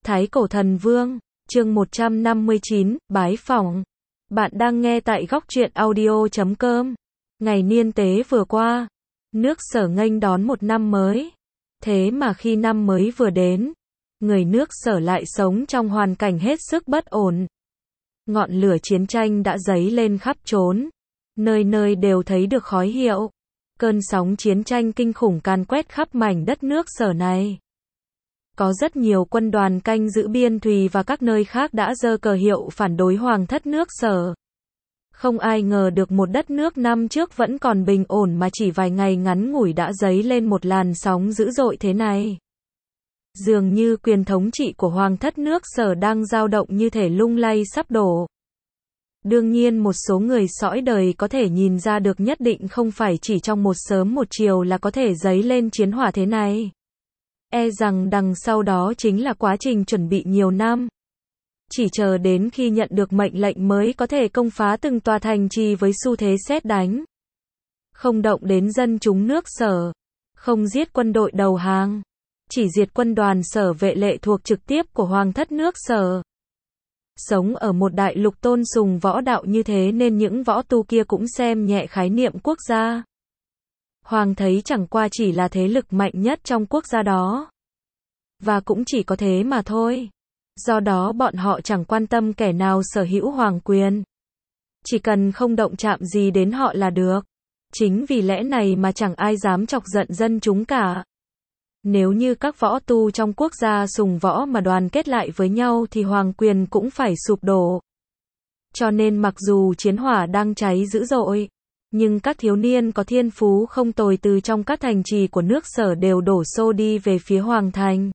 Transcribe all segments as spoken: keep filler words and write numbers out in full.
Thái Cổ Thần Vương, chương một trăm năm mươi chín, bái phỏng. Bạn đang nghe tại góc truyện audio chấm com. Ngày niên tế vừa qua, nước Sở nghênh đón một năm mới. Thế mà khi năm mới vừa đến, người nước Sở lại sống trong hoàn cảnh hết sức bất ổn. Ngọn lửa chiến tranh đã dấy lên khắp trốn, nơi nơi đều thấy được khói hiệu. Cơn sóng chiến tranh kinh khủng càn quét khắp mảnh đất nước Sở này. Có rất nhiều quân đoàn canh giữ biên thùy và các nơi khác đã giơ cờ hiệu phản đối hoàng thất nước Sở. Không ai ngờ được một đất nước năm trước vẫn còn bình ổn mà chỉ vài ngày ngắn ngủi đã dấy lên một làn sóng dữ dội thế này. Dường như quyền thống trị của hoàng thất nước Sở đang dao động như thể lung lay sắp đổ. Đương nhiên một số người sõi đời có thể nhìn ra được nhất định không phải chỉ trong một sớm một chiều là có thể dấy lên chiến hỏa thế này. E rằng đằng sau đó chính là quá trình chuẩn bị nhiều năm. Chỉ chờ đến khi nhận được mệnh lệnh mới có thể công phá từng tòa thành trì với xu thế sét đánh. Không động đến dân chúng nước Sở. Không giết quân đội đầu hàng. Chỉ diệt quân đoàn Sở vệ lệ thuộc trực tiếp của hoàng thất nước Sở. Sống ở một đại lục tôn sùng võ đạo như thế nên những võ tu kia cũng xem nhẹ khái niệm quốc gia. Hoàng thấy chẳng qua chỉ là thế lực mạnh nhất trong quốc gia đó. Và cũng chỉ có thế mà thôi. Do đó bọn họ chẳng quan tâm kẻ nào sở hữu hoàng quyền. Chỉ cần không động chạm gì đến họ là được. Chính vì lẽ này mà chẳng ai dám chọc giận dân chúng cả. Nếu như các võ tu trong quốc gia sùng võ mà đoàn kết lại với nhau thì hoàng quyền cũng phải sụp đổ. Cho nên mặc dù chiến hỏa đang cháy dữ dội, nhưng các thiếu niên có thiên phú không tồi từ trong các thành trì của nước Sở đều đổ xô đi về phía Hoàng Thành.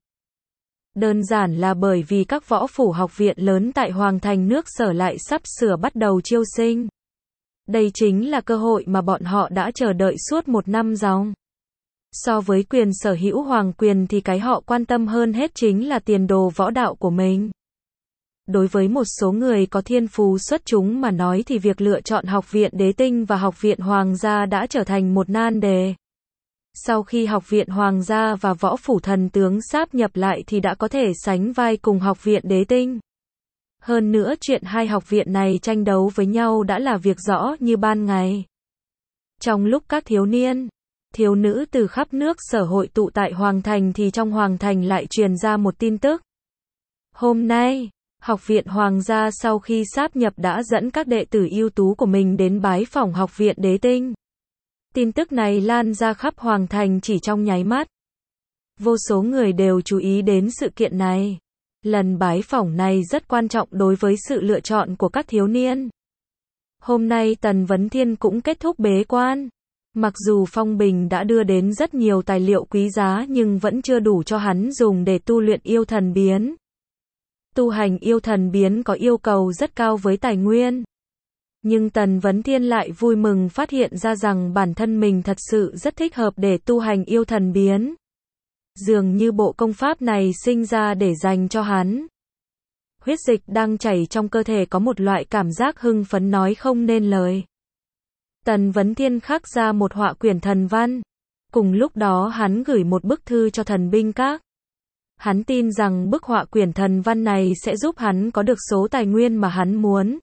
Đơn giản là bởi vì các võ phủ học viện lớn tại Hoàng Thành nước Sở lại sắp sửa bắt đầu chiêu sinh. Đây chính là cơ hội mà bọn họ đã chờ đợi suốt một năm ròng. So với quyền sở hữu hoàng quyền thì cái họ quan tâm hơn hết chính là tiền đồ võ đạo của mình. Đối với một số người có thiên phú xuất chúng mà nói thì việc lựa chọn học viện Đế Tinh và học viện Hoàng gia đã trở thành một nan đề. Sau khi học viện Hoàng gia và võ phủ thần tướng sáp nhập lại thì đã có thể sánh vai cùng học viện Đế Tinh. Hơn nữa chuyện hai học viện này tranh đấu với nhau đã là việc rõ như ban ngày. Trong lúc các thiếu niên, thiếu nữ từ khắp nước Sở hội tụ tại Hoàng Thành thì trong Hoàng Thành lại truyền ra một tin tức. Hôm nay, học viện Hoàng gia sau khi sáp nhập đã dẫn các đệ tử ưu tú của mình đến bái phỏng học viện Đế Tinh. Tin tức này lan ra khắp Hoàng Thành chỉ trong nháy mắt. Vô số người đều chú ý đến sự kiện này. Lần bái phỏng này rất quan trọng đối với sự lựa chọn của các thiếu niên. Hôm nay Tần Vấn Thiên cũng kết thúc bế quan. Mặc dù Phong Bình đã đưa đến rất nhiều tài liệu quý giá nhưng vẫn chưa đủ cho hắn dùng để tu luyện yêu thần biến. Tu hành yêu thần biến có yêu cầu rất cao với tài nguyên. Nhưng Tần Vấn Thiên lại vui mừng phát hiện ra rằng bản thân mình thật sự rất thích hợp để tu hành yêu thần biến. Dường như bộ công pháp này sinh ra để dành cho hắn. Huyết dịch đang chảy trong cơ thể có một loại cảm giác hưng phấn nói không nên lời. Tần Vấn Thiên khắc ra một họa quyển thần văn. Cùng lúc đó hắn gửi một bức thư cho thần binh các. Hắn tin rằng bức họa quyển thần văn này sẽ giúp hắn có được số tài nguyên mà hắn muốn.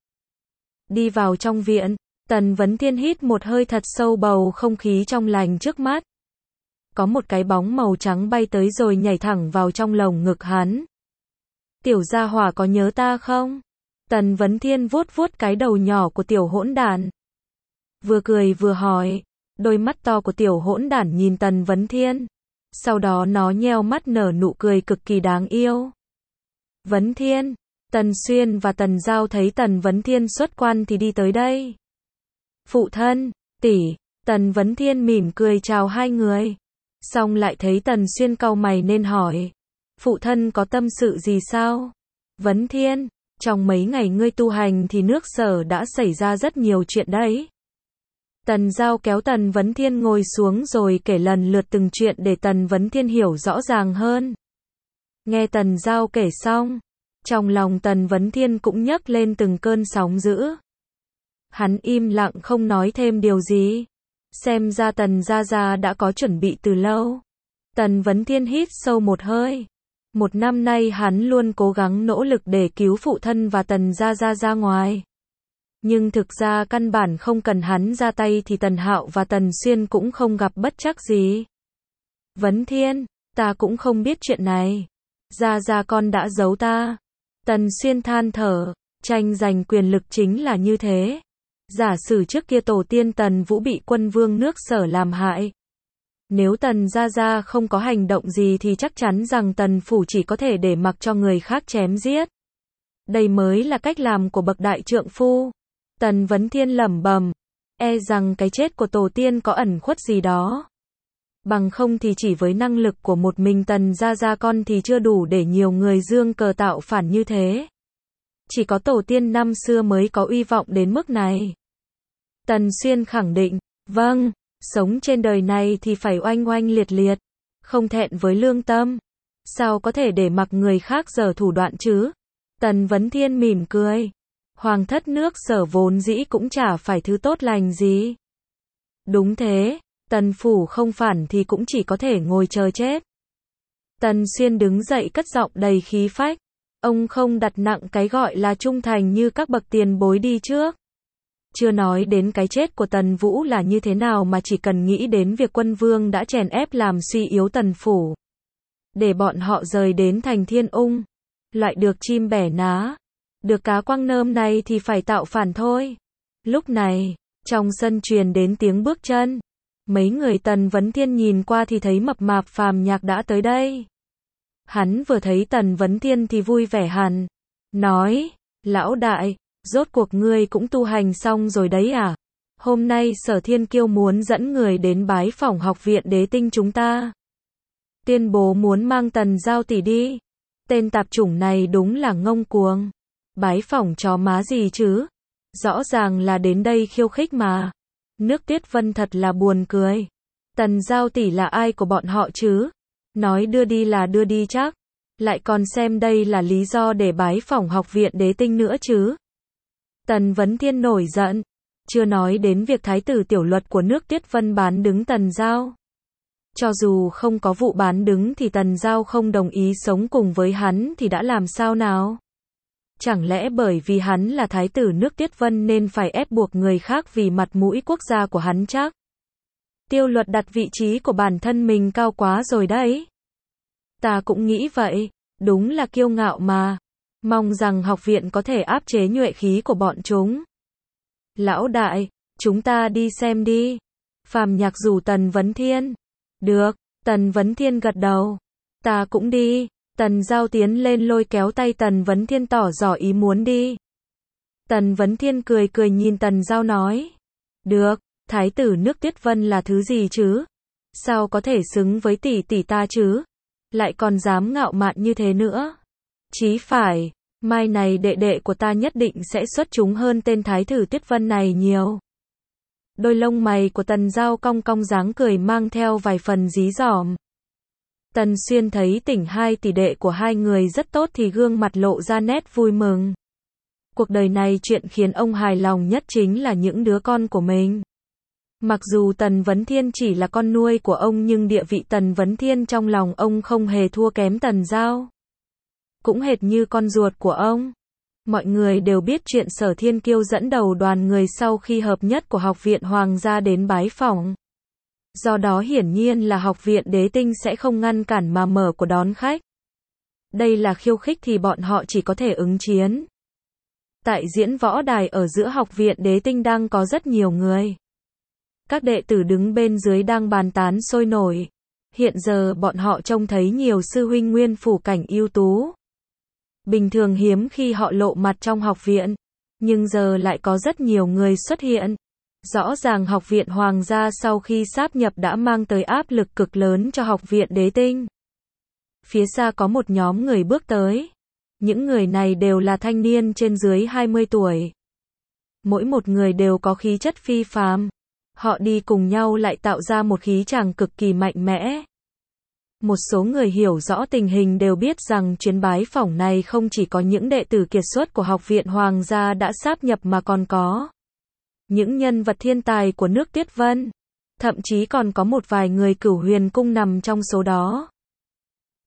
Đi vào trong viện, Tần Vấn Thiên hít một hơi thật sâu bầu không khí trong lành trước mắt. Có một cái bóng màu trắng bay tới rồi nhảy thẳng vào trong lồng ngực hắn. Tiểu gia hỏa có nhớ ta không? Tần Vấn Thiên vuốt vuốt cái đầu nhỏ của tiểu hỗn đản. Vừa cười vừa hỏi, đôi mắt to của tiểu hỗn đản nhìn Tần Vấn Thiên. Sau đó nó nheo mắt nở nụ cười cực kỳ đáng yêu. Vấn Thiên, Tần Xuyên và Tần Giao thấy Tần Vấn Thiên xuất quan thì đi tới đây. Phụ thân, tỷ, Tần Vấn Thiên mỉm cười chào hai người. Xong lại thấy Tần Xuyên cau mày nên hỏi. Phụ thân có tâm sự gì sao? Vấn Thiên, trong mấy ngày ngươi tu hành thì nước Sở đã xảy ra rất nhiều chuyện đấy. Tần Giao kéo Tần Vấn Thiên ngồi xuống rồi kể lần lượt từng chuyện để Tần Vấn Thiên hiểu rõ ràng hơn. Nghe Tần Giao kể xong, trong lòng Tần Vấn Thiên cũng nhấc lên từng cơn sóng dữ. Hắn im lặng không nói thêm điều gì. Xem ra Tần Gia Gia đã có chuẩn bị từ lâu. Tần Vấn Thiên hít sâu một hơi. Một năm nay hắn luôn cố gắng nỗ lực để cứu phụ thân và Tần Gia Gia ra ngoài. Nhưng thực ra căn bản không cần hắn ra tay thì Tần Hạo và Tần Xuyên cũng không gặp bất trắc gì. Vấn Thiên, ta cũng không biết chuyện này. Gia Gia con đã giấu ta. Tần Xuyên than thở, tranh giành quyền lực chính là như thế. Giả sử trước kia tổ tiên Tần Vũ bị quân vương nước Sở làm hại. Nếu Tần Gia Gia không có hành động gì thì chắc chắn rằng Tần Phủ chỉ có thể để mặc cho người khác chém giết. Đây mới là cách làm của bậc đại trượng phu. Tần Vấn Thiên lẩm bẩm, e rằng cái chết của tổ tiên có ẩn khuất gì đó. Bằng không thì chỉ với năng lực của một mình Tần Gia Gia con thì chưa đủ để nhiều người dương cờ tạo phản như thế. Chỉ có tổ tiên năm xưa mới có uy vọng đến mức này. Tần Xuyên khẳng định, vâng, sống trên đời này thì phải oanh oanh liệt liệt, không thẹn với lương tâm. Sao có thể để mặc người khác giở thủ đoạn chứ? Tần Vấn Thiên mỉm cười. Hoàng thất nước Sở vốn dĩ cũng chả phải thứ tốt lành gì. Đúng thế, Tần Phủ không phản thì cũng chỉ có thể ngồi chờ chết. Tần Xuyên đứng dậy cất giọng đầy khí phách. Ông không đặt nặng cái gọi là trung thành như các bậc tiền bối đi trước. Chưa nói đến cái chết của Tần Vũ là như thế nào mà chỉ cần nghĩ đến việc quân vương đã chèn ép làm suy yếu Tần Phủ. Để bọn họ rời đến thành Thiên Ung. Loại được chim bẻ ná. Được cá quăng nơm này thì phải tạo phản thôi. Lúc này, trong sân truyền đến tiếng bước chân. Mấy người Tần Vấn Thiên nhìn qua thì thấy mập mạp Phàm Nhạc đã tới đây. Hắn vừa thấy Tần Vấn Thiên thì vui vẻ hẳn. Nói, lão đại, rốt cuộc ngươi cũng tu hành xong rồi đấy à? Hôm nay Sở Thiên Kiêu muốn dẫn người đến bái phỏng học viện Đế Tinh chúng ta. Tuyên bố muốn mang Tần Giao tỷ đi. Tên tạp chủng này đúng là ngông cuồng. Bái phỏng chó má gì chứ? Rõ ràng là đến đây khiêu khích mà. Nước Tuyết Vân thật là buồn cười. Tần Giao tỷ là ai của bọn họ chứ? Nói đưa đi là đưa đi chắc. Lại còn xem đây là lý do để bái phỏng học viện Đế Tinh nữa chứ. Tần Vấn Thiên nổi giận. Chưa nói đến việc thái tử tiểu luật của nước Tuyết Vân bán đứng Tần Giao. Cho dù không có vụ bán đứng thì Tần Giao không đồng ý sống cùng với hắn thì đã làm sao nào? Chẳng lẽ bởi vì hắn là thái tử nước Tuyết Vân nên phải ép buộc người khác vì mặt mũi quốc gia của hắn chắc? Tiêu Luật đặt vị trí của bản thân mình cao quá rồi đấy. Ta cũng nghĩ vậy, đúng là kiêu ngạo mà. Mong rằng học viện có thể áp chế nhuệ khí của bọn chúng. Lão đại, chúng ta đi xem đi. Phàm Nhạc rủ Tần Vấn Thiên. Được, Tần Vấn Thiên gật đầu. Ta cũng đi. Tần Giao tiến lên lôi kéo tay Tần Vấn Thiên tỏ rõ ý muốn đi. Tần Vấn Thiên cười cười nhìn Tần Giao nói. Được, thái tử nước Tuyết Vân là thứ gì chứ? Sao có thể xứng với tỷ tỷ ta chứ? Lại còn dám ngạo mạn như thế nữa. Chí phải, mai này đệ đệ của ta nhất định sẽ xuất chúng hơn tên thái tử Tuyết Vân này nhiều. Đôi lông mày của Tần Giao cong cong dáng cười mang theo vài phần dí dỏm. Tần Xuyên thấy tỉnh hai tỷ đệ của hai người rất tốt thì gương mặt lộ ra nét vui mừng. Cuộc đời này chuyện khiến ông hài lòng nhất chính là những đứa con của mình. Mặc dù Tần Vấn Thiên chỉ là con nuôi của ông nhưng địa vị Tần Vấn Thiên trong lòng ông không hề thua kém Tần Giao. Cũng hệt như con ruột của ông. Mọi người đều biết chuyện Sở Thiên Kiêu dẫn đầu đoàn người sau khi hợp nhất của học viện Hoàng gia đến bái phỏng. Do đó hiển nhiên là học viện Đế Tinh sẽ không ngăn cản mà mở của đón khách. Đây là khiêu khích thì bọn họ chỉ có thể ứng chiến. Tại diễn võ đài ở giữa học viện Đế Tinh đang có rất nhiều người. Các đệ tử đứng bên dưới đang bàn tán sôi nổi. Hiện giờ bọn họ trông thấy nhiều sư huynh nguyên phủ cảnh ưu tú. Bình thường hiếm khi họ lộ mặt trong học viện, nhưng giờ lại có rất nhiều người xuất hiện. Rõ ràng học viện Hoàng gia sau khi sáp nhập đã mang tới áp lực cực lớn cho học viện Đế Tinh. Phía xa có một nhóm người bước tới. Những người này đều là thanh niên trên dưới hai mươi tuổi. Mỗi một người đều có khí chất phi phàm. Họ đi cùng nhau lại tạo ra một khí chàng cực kỳ mạnh mẽ. Một số người hiểu rõ tình hình đều biết rằng chuyến bái phỏng này không chỉ có những đệ tử kiệt xuất của học viện Hoàng gia đã sáp nhập mà còn có những nhân vật thiên tài của nước Tuyết Vân. Thậm chí còn có một vài người Cửu Huyền Cung nằm trong số đó.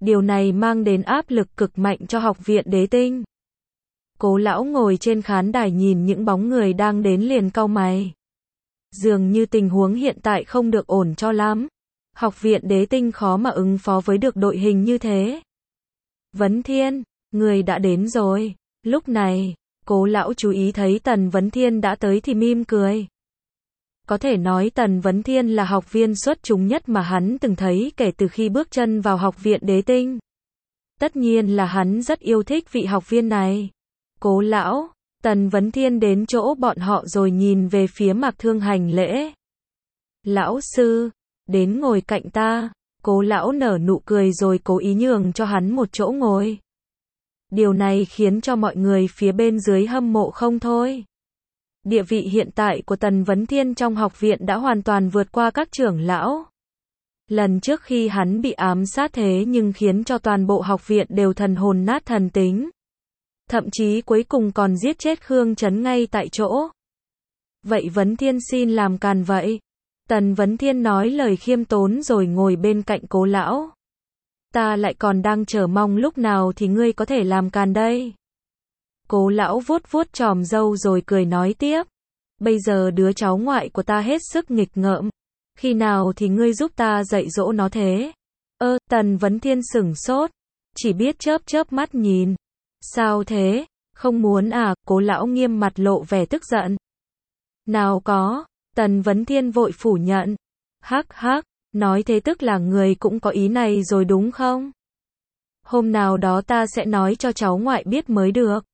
Điều này mang đến áp lực cực mạnh cho học viện Đế Tinh. Cố lão ngồi trên khán đài nhìn những bóng người đang đến liền cau mày. Dường như tình huống hiện tại không được ổn cho lắm. Học viện Đế Tinh khó mà ứng phó với được đội hình như thế. Vấn Thiên, người đã đến rồi. Lúc này, Cố lão chú ý thấy Tần Vấn Thiên đã tới thì mỉm cười. Có thể nói Tần Vấn Thiên là học viên xuất chúng nhất mà hắn từng thấy kể từ khi bước chân vào học viện Đế Tinh. Tất nhiên là hắn rất yêu thích vị học viên này. Cố lão, Tần Vấn Thiên đến chỗ bọn họ rồi nhìn về phía Mạc Thương hành lễ. Lão sư, đến ngồi cạnh ta. Cố lão nở nụ cười rồi cố ý nhường cho hắn một chỗ ngồi. Điều này khiến cho mọi người phía bên dưới hâm mộ không thôi. Địa vị hiện tại của Tần Vấn Thiên trong học viện đã hoàn toàn vượt qua các trưởng lão. Lần trước khi hắn bị ám sát thế nhưng khiến cho toàn bộ học viện đều thần hồn nát thần tính. Thậm chí cuối cùng còn giết chết Khương Chấn ngay tại chỗ. Vậy Vấn Thiên xin làm càn vậy? Tần Vấn Thiên nói lời khiêm tốn rồi ngồi bên cạnh Cố lão. Ta lại còn đang chờ mong lúc nào thì ngươi có thể làm càn đây. Cố lão vuốt vuốt chòm râu rồi cười nói tiếp. Bây giờ đứa cháu ngoại của ta hết sức nghịch ngợm. Khi nào thì ngươi giúp ta dạy dỗ nó thế? Ơ, Tần Vấn Thiên sửng sốt. Chỉ biết chớp chớp mắt nhìn. Sao thế? Không muốn à? Cố lão nghiêm mặt lộ vẻ tức giận. Nào có. Tần Vấn Thiên vội phủ nhận. Hắc hắc. Nói thế tức là người cũng có ý này rồi đúng không? Hôm nào đó ta sẽ nói cho cháu ngoại biết mới được.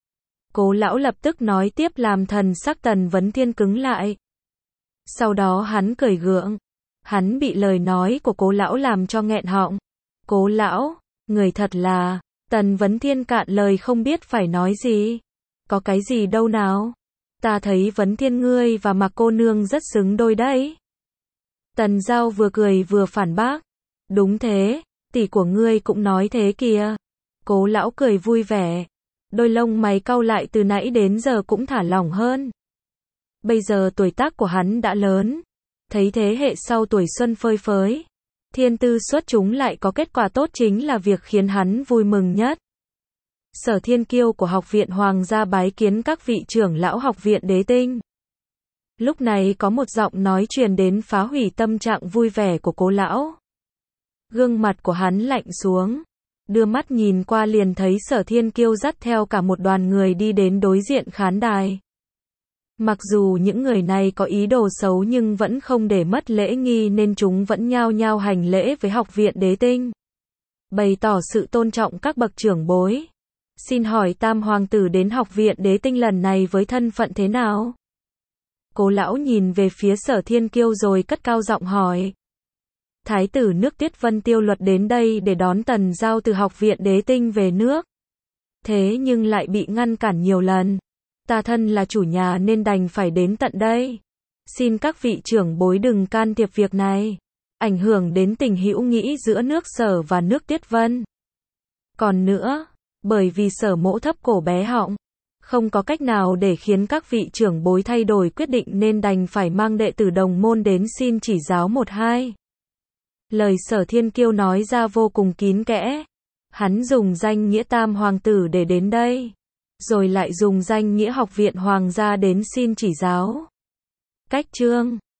Cố lão lập tức nói tiếp làm thần sắc Tần Vấn Thiên cứng lại. Sau đó hắn cười gượng. Hắn bị lời nói của cố lão làm cho nghẹn họng. Cố lão, người thật là... Tần Vấn Thiên cạn lời không biết phải nói gì. Có cái gì đâu nào? Ta thấy Vấn Thiên ngươi và Mạc cô nương rất xứng đôi đấy. Tần Giao vừa cười vừa phản bác. Đúng thế, tỷ của ngươi cũng nói thế kìa. Cố lão cười vui vẻ. Đôi lông mày cau lại từ nãy đến giờ cũng thả lỏng hơn. Bây giờ tuổi tác của hắn đã lớn. Thấy thế hệ sau tuổi xuân phơi phới. Thiên tư xuất chúng lại có kết quả tốt chính là việc khiến hắn vui mừng nhất. Sở Thiên Kiêu của Học viện Hoàng gia bái kiến các vị trưởng lão Học viện Đế Tinh. Lúc này có một giọng nói truyền đến phá hủy tâm trạng vui vẻ của cố lão. Gương mặt của hắn lạnh xuống. Đưa mắt nhìn qua liền thấy Sở Thiên Kiêu dắt theo cả một đoàn người đi đến đối diện khán đài. Mặc dù những người này có ý đồ xấu nhưng vẫn không để mất lễ nghi nên chúng vẫn nhao nhao hành lễ với Học viện Đế Tinh. Bày tỏ sự tôn trọng các bậc trưởng bối. Xin hỏi Tam Hoàng tử đến Học viện Đế Tinh lần này với thân phận thế nào? Cố lão nhìn về phía Sở Thiên Kiêu rồi cất cao giọng hỏi. Thái tử nước Tiết Vân Tiêu Luật đến đây để đón Tần Giao từ Học viện Đế Tinh về nước. Thế nhưng lại bị ngăn cản nhiều lần. Ta thân là chủ nhà nên đành phải đến tận đây. Xin các vị trưởng bối đừng can thiệp việc này. Ảnh hưởng đến tình hữu nghị giữa nước Sở và nước Tiết Vân. Còn nữa, bởi vì Sở mỗ thấp cổ bé họng. Không có cách nào để khiến các vị trưởng bối thay đổi quyết định nên đành phải mang đệ tử đồng môn đến xin chỉ giáo một hai. Lời Sở Thiên Kiêu nói ra vô cùng kín kẽ. Hắn dùng danh nghĩa Tam Hoàng tử để đến đây. Rồi lại dùng danh nghĩa Học viện Hoàng gia đến xin chỉ giáo. Cách chương